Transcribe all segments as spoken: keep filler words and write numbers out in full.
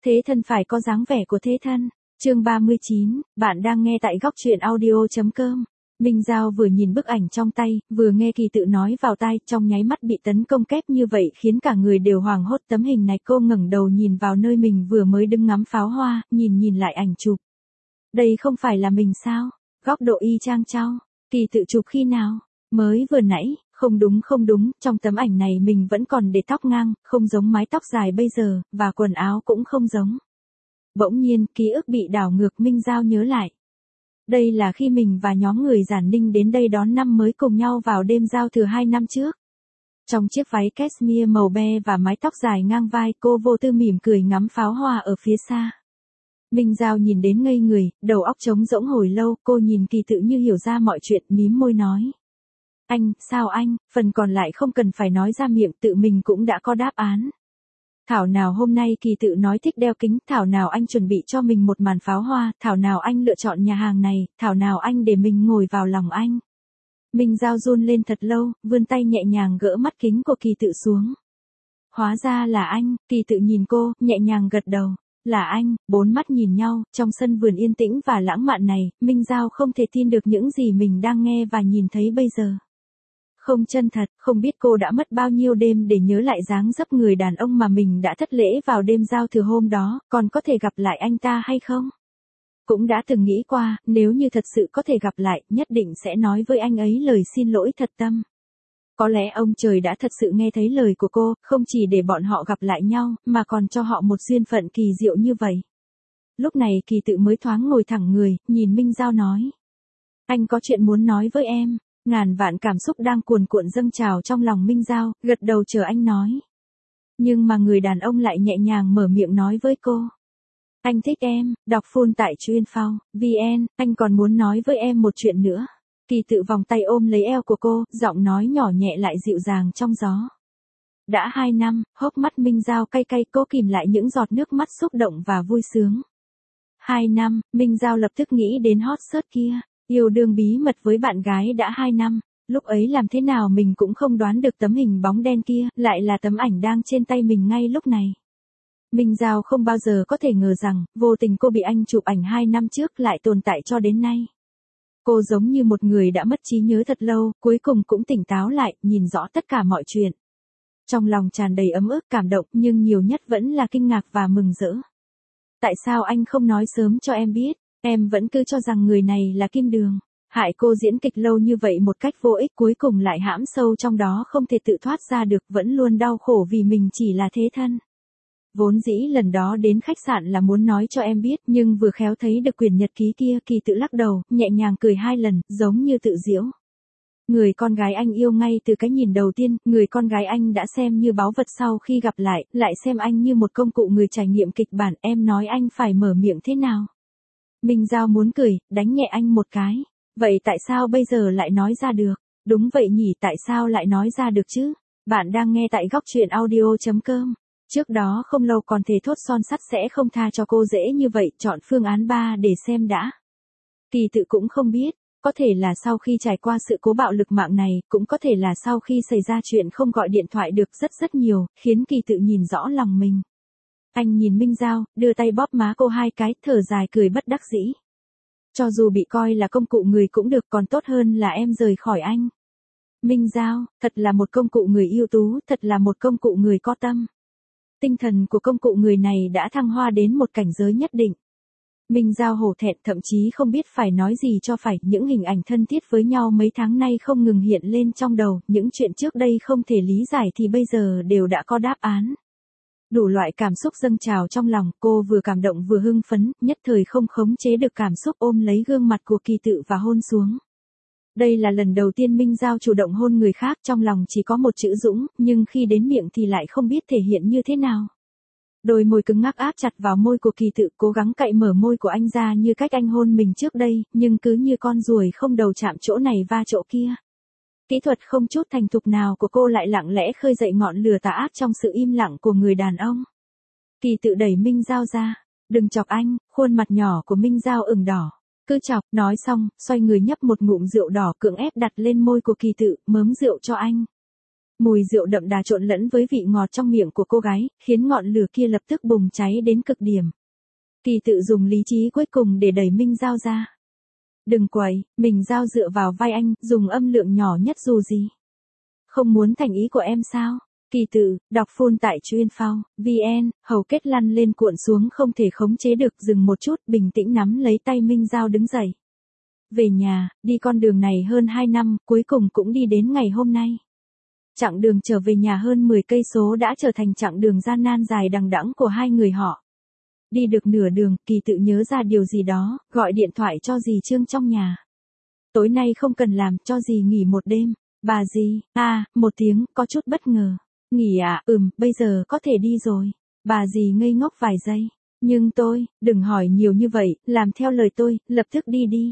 Thế thân phải có dáng vẻ của thế thân. Chương ba mươi chín, bạn đang nghe tại góc truyện audio chấm com. Minh Giao vừa nhìn bức ảnh trong tay, vừa nghe Kỳ Tự nói vào tai, trong nháy mắt bị tấn công kép như vậy khiến cả người đều hoảng hốt. Tấm hình này, cô ngẩng đầu nhìn vào nơi mình vừa mới đứng ngắm pháo hoa, nhìn nhìn lại ảnh chụp. Đây không phải là mình sao? Góc độ y chang chao. Kỳ Tự chụp khi nào? Mới vừa nãy. Không đúng không đúng, trong tấm ảnh này mình vẫn còn để tóc ngang, không giống mái tóc dài bây giờ, và quần áo cũng không giống. Bỗng nhiên, ký ức bị đảo ngược. Minh Giao nhớ lại. Đây là khi mình và nhóm người Giản Ninh đến đây đón năm mới cùng nhau vào đêm giao thừa hai năm trước. Trong chiếc váy cashmere màu be và mái tóc dài ngang vai, cô vô tư mỉm cười ngắm pháo hoa ở phía xa. Minh Giao nhìn đến ngây người, đầu óc trống rỗng hồi lâu, cô nhìn Kỳ Tự như hiểu ra mọi chuyện, mím môi nói. Anh, sao anh, phần còn lại không cần phải nói ra miệng, tự mình cũng đã có đáp án. Thảo nào hôm nay Kỳ Tự nói thích đeo kính, thảo nào anh chuẩn bị cho mình một màn pháo hoa, thảo nào anh lựa chọn nhà hàng này, thảo nào anh để mình ngồi vào lòng anh. Minh Giao run lên thật lâu, vươn tay nhẹ nhàng gỡ mắt kính của Kỳ Tự xuống. Hóa ra là anh. Kỳ Tự nhìn cô, nhẹ nhàng gật đầu. Là anh. Bốn mắt nhìn nhau, trong sân vườn yên tĩnh và lãng mạn này, Minh Giao không thể tin được những gì mình đang nghe và nhìn thấy bây giờ. Không chân thật, không biết cô đã mất bao nhiêu đêm để nhớ lại dáng dấp người đàn ông mà mình đã thất lễ vào đêm giao thừa hôm đó, còn có thể gặp lại anh ta hay không? Cũng đã từng nghĩ qua, nếu như thật sự có thể gặp lại, nhất định sẽ nói với anh ấy lời xin lỗi thật tâm. Có lẽ ông trời đã thật sự nghe thấy lời của cô, không chỉ để bọn họ gặp lại nhau, mà còn cho họ một duyên phận kỳ diệu như vậy. Lúc này Kỳ Tự mới thoáng ngồi thẳng người, nhìn Minh Giao nói. Anh có chuyện muốn nói với em. Ngàn vạn cảm xúc đang cuồn cuộn dâng trào trong lòng Minh Giao, gật đầu chờ anh nói. Nhưng mà người đàn ông lại nhẹ nhàng mở miệng nói với cô. Anh thích em, đọc full tại chuyên phao, vn, anh còn muốn nói với em một chuyện nữa. Kỳ Tự vòng tay ôm lấy eo của cô, giọng nói nhỏ nhẹ lại dịu dàng trong gió. Đã hai năm, hốc mắt Minh Giao cay cay, cô kìm lại những giọt nước mắt xúc động và vui sướng. Hai năm, Minh Giao lập tức nghĩ đến hot search kia. Yêu đương bí mật với bạn gái đã hai năm, lúc ấy làm thế nào mình cũng không đoán được tấm hình bóng đen kia, lại là tấm ảnh đang trên tay mình ngay lúc này. Minh Giao không bao giờ có thể ngờ rằng, vô tình cô bị anh chụp ảnh hai năm trước lại tồn tại cho đến nay. Cô giống như một người đã mất trí nhớ thật lâu, cuối cùng cũng tỉnh táo lại, nhìn rõ tất cả mọi chuyện. Trong lòng tràn đầy ấm ức, cảm động, nhưng nhiều nhất vẫn là kinh ngạc và mừng rỡ. Tại sao anh không nói sớm cho em biết? Em vẫn cứ cho rằng người này là Kim Đường. Hại cô diễn kịch lâu như vậy một cách vô ích, cuối cùng lại hãm sâu trong đó không thể tự thoát ra được, vẫn luôn đau khổ vì mình chỉ là thế thân. Vốn dĩ lần đó đến khách sạn là muốn nói cho em biết, nhưng vừa khéo thấy được quyển nhật ký kia, Kỳ Tự lắc đầu, nhẹ nhàng cười hai lần, giống như tự giễu. Người con gái anh yêu ngay từ cái nhìn đầu tiên, người con gái anh đã xem như báu vật, sau khi gặp lại, lại xem anh như một công cụ người trải nghiệm kịch bản, em nói anh phải mở miệng thế nào? Minh Giao muốn cười, đánh nhẹ anh một cái. Vậy tại sao bây giờ lại nói ra được? Đúng vậy nhỉ, tại sao lại nói ra được chứ? Bạn đang nghe tại góc truyện audio chấm com. Trước đó không lâu còn thề thốt son sắt sẽ không tha cho cô dễ như vậy, chọn phương án ba để xem đã. Kỳ Tự cũng không biết, có thể là sau khi trải qua sự cố bạo lực mạng này, cũng có thể là sau khi xảy ra chuyện không gọi điện thoại được rất rất nhiều, khiến Kỳ Tự nhìn rõ lòng mình. Anh nhìn Minh Giao, đưa tay bóp má cô hai cái, thở dài cười bất đắc dĩ. Cho dù bị coi là công cụ người cũng được, còn tốt hơn là em rời khỏi anh. Minh Giao, thật là một công cụ người ưu tú, thật là một công cụ người có tâm. Tinh thần của công cụ người này đã thăng hoa đến một cảnh giới nhất định. Minh Giao hổ thẹn, thậm chí không biết phải nói gì cho phải, những hình ảnh thân thiết với nhau mấy tháng nay không ngừng hiện lên trong đầu, những chuyện trước đây không thể lý giải thì bây giờ đều đã có đáp án. Đủ loại cảm xúc dâng trào trong lòng, cô vừa cảm động vừa hưng phấn, nhất thời không khống chế được cảm xúc, ôm lấy gương mặt của Kỳ Tự và hôn xuống. Đây là lần đầu tiên Minh Giao chủ động hôn người khác, trong lòng chỉ có một chữ dũng, nhưng khi đến miệng thì lại không biết thể hiện như thế nào. Đôi môi cứng ngắc áp chặt vào môi của Kỳ Tự, cố gắng cạy mở môi của anh ra như cách anh hôn mình trước đây, nhưng cứ như con ruồi không đầu chạm chỗ này va chỗ kia. Kỹ thuật không chút thành thục nào của cô lại lặng lẽ khơi dậy ngọn lửa tà ác trong sự im lặng của người đàn ông. Kỳ Tự đẩy Minh Giao ra. Đừng chọc anh, khuôn mặt nhỏ của Minh Giao ửng đỏ. Cứ chọc, nói xong, xoay người nhấp một ngụm rượu đỏ cưỡng ép đặt lên môi của Kỳ Tự, mớm rượu cho anh. Mùi rượu đậm đà trộn lẫn với vị ngọt trong miệng của cô gái, khiến ngọn lửa kia lập tức bùng cháy đến cực điểm. Kỳ tự dùng lý trí cuối cùng để đẩy Minh Giao ra. Đừng quậy, mình Giao dựa vào vai anh, dùng âm lượng nhỏ nhất dù gì. Không muốn thành ý của em sao? Kỳ tự, đọc full tại chuyên.phao, vn, hầu kết lăn lên cuộn xuống không thể khống chế được, dừng một chút, bình tĩnh nắm lấy tay Minh Giao đứng dậy. Về nhà, đi con đường này hơn hai năm, cuối cùng cũng đi đến ngày hôm nay. Chặng đường trở về nhà hơn mười cây số đã trở thành chặng đường gian nan dài đằng đẵng của hai người họ. Đi được nửa đường, Kỳ tự nhớ ra điều gì đó, gọi điện thoại cho dì Trương trong nhà. Tối nay không cần làm, cho dì nghỉ một đêm. Bà dì, à, một tiếng, có chút bất ngờ. Nghỉ à, ừm, bây giờ có thể đi rồi. Bà dì ngây ngốc vài giây. Nhưng tôi, đừng hỏi nhiều như vậy, làm theo lời tôi, lập tức đi đi.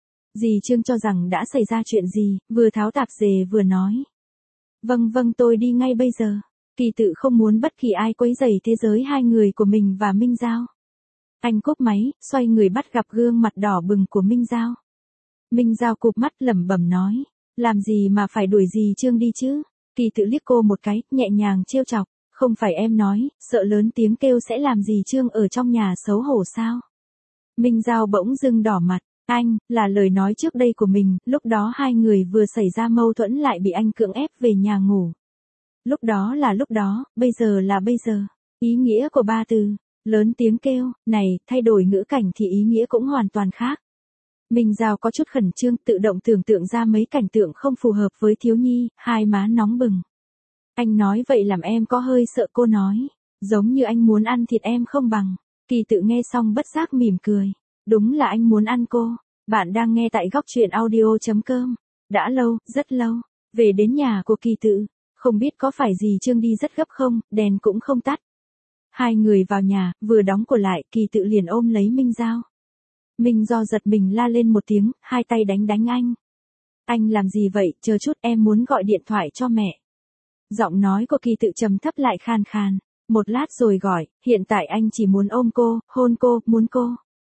Dì Trương cho rằng đã xảy ra chuyện gì, vừa tháo tạp dề vừa nói. Vâng vâng tôi đi ngay bây giờ. Kỳ tự không muốn bất kỳ ai quấy rầy thế giới hai người của mình và Minh Giao. Anh cúp máy, xoay người bắt gặp gương mặt đỏ bừng của Minh Giao. Minh Giao cụp mắt lẩm bẩm nói. Làm gì mà phải đuổi dì Trương đi chứ? Kỳ tự liếc cô một cái, nhẹ nhàng trêu chọc. Không phải em nói, sợ lớn tiếng kêu sẽ làm dì Trương ở trong nhà xấu hổ sao? Minh Giao bỗng dưng đỏ mặt. Anh, là lời nói trước đây của mình, lúc đó hai người vừa xảy ra mâu thuẫn lại bị anh cưỡng ép về nhà ngủ. Lúc đó là lúc đó, bây giờ là bây giờ. Ý nghĩa của ba từ, lớn tiếng kêu, này, thay đổi ngữ cảnh thì ý nghĩa cũng hoàn toàn khác. Minh Giao có chút khẩn trương, tự động tưởng tượng ra mấy cảnh tượng không phù hợp với thiếu nhi, hai má nóng bừng. Anh nói vậy làm em có hơi sợ, cô nói. Giống như anh muốn ăn thịt em không bằng. Kỳ tự nghe xong bất giác mỉm cười. Đúng là anh muốn ăn cô. Bạn đang nghe tại góc truyện audio.com. Đã lâu, rất lâu. Về đến nhà của Kỳ tự. Không biết có phải dì Trương đi rất gấp không, đèn cũng không tắt. Hai người vào nhà, vừa đóng cửa lại, Kỳ tự liền ôm lấy Minh Giao. Minh Giao giật mình la lên một tiếng, hai tay đánh đánh anh. Anh làm gì vậy, chờ chút em muốn gọi điện thoại cho mẹ. Giọng nói của Kỳ tự trầm thấp lại khan khan. Một lát rồi gọi, hiện tại anh chỉ muốn ôm cô, hôn cô, muốn cô.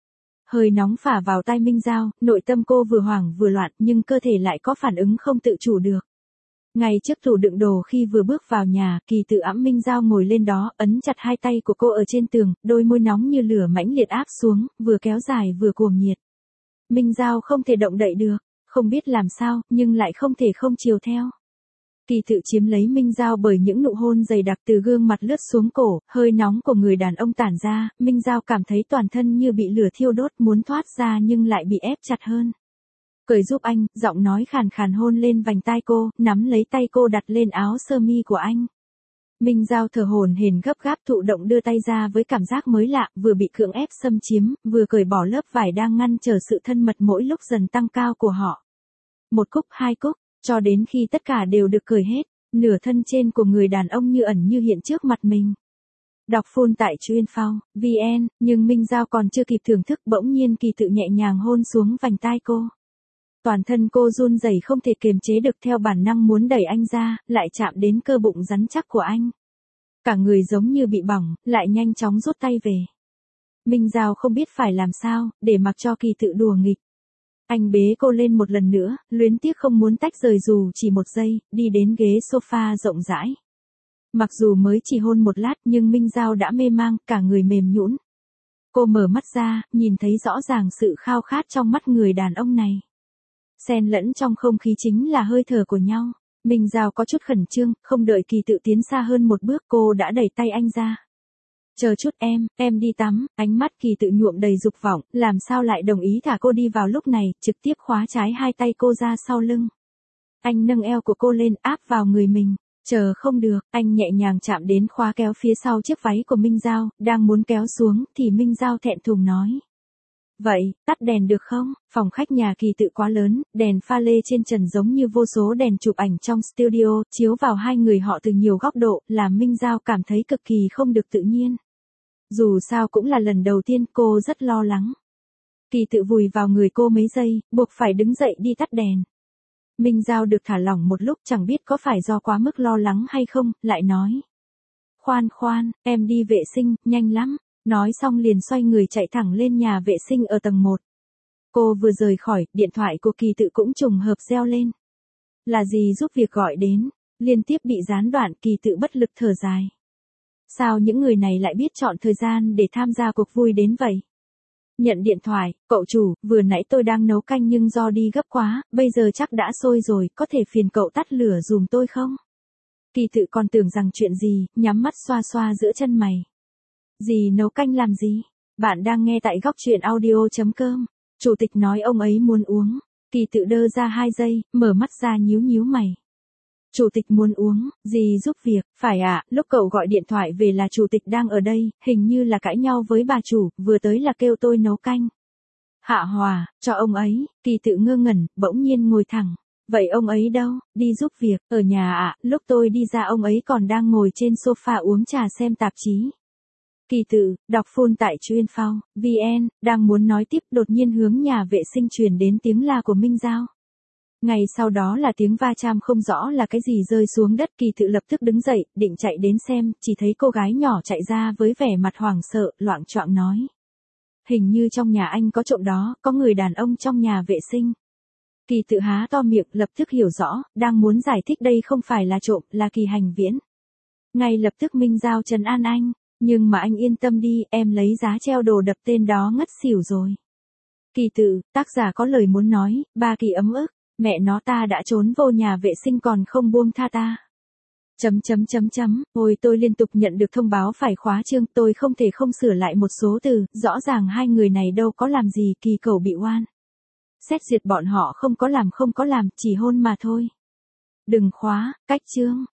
Hơi nóng phả vào tai Minh Giao, nội tâm cô vừa hoảng vừa loạn nhưng cơ thể lại có phản ứng không tự chủ được. Ngay trước tủ đựng đồ khi vừa bước vào nhà, Kỳ tự ẵm Minh Giao ngồi lên đó, ấn chặt hai tay của cô ở trên tường, đôi môi nóng như lửa mãnh liệt áp xuống, vừa kéo dài vừa cuồng nhiệt. Minh Giao không thể động đậy được, không biết làm sao, nhưng lại không thể không chiều theo. Kỳ tự chiếm lấy Minh Giao bởi những nụ hôn dày đặc từ gương mặt lướt xuống cổ, hơi nóng của người đàn ông tản ra, Minh Giao cảm thấy toàn thân như bị lửa thiêu đốt muốn thoát ra nhưng lại bị ép chặt hơn. Cởi giúp anh, giọng nói khàn khàn hôn lên vành tai cô, nắm lấy tay cô đặt lên áo sơ mi của anh. Minh Giao thở hổn hển gấp gáp thụ động đưa tay ra với cảm giác mới lạ, vừa bị cưỡng ép xâm chiếm, vừa cởi bỏ lớp vải đang ngăn trở sự thân mật mỗi lúc dần tăng cao của họ. Một cúc, hai cúc, cho đến khi tất cả đều được cởi hết, nửa thân trên của người đàn ông như ẩn như hiện trước mặt mình. Đọc full tại chuyên.phao, vn, nhưng Minh Giao còn chưa kịp thưởng thức bỗng nhiên Kỳ tự nhẹ nhàng hôn xuống vành tai cô. Toàn thân cô run rẩy không thể kiềm chế được theo bản năng muốn đẩy anh ra, lại chạm đến cơ bụng rắn chắc của anh. Cả người giống như bị bỏng, lại nhanh chóng rút tay về. Minh Giao không biết phải làm sao, để mặc cho Kỳ tự đùa nghịch. Anh bế cô lên một lần nữa, luyến tiếc không muốn tách rời dù chỉ một giây, đi đến ghế sofa rộng rãi. Mặc dù mới chỉ hôn một lát nhưng Minh Giao đã mê mang, cả người mềm nhũn. Cô mở mắt ra, nhìn thấy rõ ràng sự khao khát trong mắt người đàn ông này. Xen lẫn trong không khí chính là hơi thở của nhau. Minh Giao có chút khẩn trương, không đợi Kỳ tự tiến xa hơn một bước cô đã đẩy tay anh ra. Chờ chút em, em đi tắm, ánh mắt Kỳ tự nhuộm đầy dục vọng, làm sao lại đồng ý thả cô đi vào lúc này, trực tiếp khóa trái hai tay cô ra sau lưng. Anh nâng eo của cô lên áp vào người mình. Chờ không được, anh nhẹ nhàng chạm đến khóa kéo phía sau chiếc váy của Minh Giao, đang muốn kéo xuống thì Minh Giao thẹn thùng nói. Vậy, tắt đèn được không? Phòng khách nhà Kỳ tự quá lớn, đèn pha lê trên trần giống như vô số đèn chụp ảnh trong studio, chiếu vào hai người họ từ nhiều góc độ, làm Minh Giao cảm thấy cực kỳ không được tự nhiên. Dù sao cũng là lần đầu tiên cô rất lo lắng. Kỳ tự vùi vào người cô mấy giây, buộc phải đứng dậy đi tắt đèn. Minh Giao được thả lỏng một lúc chẳng biết có phải do quá mức lo lắng hay không, lại nói. Khoan khoan, em đi vệ sinh, nhanh lắm. Nói xong liền xoay người chạy thẳng lên nhà vệ sinh ở tầng một. Cô vừa rời khỏi, điện thoại của Kỳ tự cũng trùng hợp reo lên. Là gì giúp việc gọi đến? Liên tiếp bị gián đoạn, Kỳ Tự bất lực thở dài. Sao những người này lại biết chọn thời gian để tham gia cuộc vui đến vậy? Nhận điện thoại, cậu chủ, vừa nãy tôi đang nấu canh nhưng do đi gấp quá, bây giờ chắc đã sôi rồi, có thể phiền cậu tắt lửa dùm tôi không? Kỳ Tự còn tưởng rằng chuyện gì, nhắm mắt xoa xoa giữa chân mày. Gì nấu canh làm gì? Bạn đang nghe tại góc truyện audio.com. Chủ tịch nói ông ấy muốn uống. Kỳ Tự đơ ra hai giây, mở mắt ra nhíu nhíu mày. Chủ tịch muốn uống, gì giúp việc, phải ạ, à, lúc cậu gọi điện thoại về là chủ tịch đang ở đây, hình như là cãi nhau với bà chủ, vừa tới là kêu tôi nấu canh. Hạ hòa, cho ông ấy, Kỳ Tự ngơ ngẩn, bỗng nhiên ngồi thẳng. Vậy ông ấy đâu, đi giúp việc, ở nhà ạ, à, lúc tôi đi ra ông ấy còn đang ngồi trên sofa uống trà xem tạp chí. Kỳ Tự, đọc full tại chuyên phao, vn, đang muốn nói tiếp đột nhiên hướng nhà vệ sinh truyền đến tiếng la của Minh Giao. Ngày sau đó là tiếng va chạm không rõ là cái gì rơi xuống đất. Kỳ Tự lập tức đứng dậy, định chạy đến xem, chỉ thấy cô gái nhỏ chạy ra với vẻ mặt hoảng sợ, loạng choạng nói. Hình như trong nhà anh có trộm đó, có người đàn ông trong nhà vệ sinh. Kỳ Tự há to miệng, lập tức hiểu rõ, đang muốn giải thích đây không phải là trộm, là Kỳ Hành Viễn. Ngay lập tức Minh Giao trấn an anh, nhưng mà anh yên tâm đi, em lấy giá treo đồ đập tên đó ngất xỉu rồi. Kỳ Tự, tác giả có lời muốn nói, ba Kỳ ấm ức. Mẹ nó, ta đã trốn vô nhà vệ sinh còn không buông tha ta. Chấm chấm chấm chấm, ôi tôi liên tục nhận được thông báo phải khóa chương, tôi không thể không sửa lại một số từ, rõ ràng hai người này đâu có làm gì, Kỳ Cẩu bị oan. Xét duyệt bọn họ không có làm không có làm, chỉ hôn mà thôi. Đừng khóa, cách chương.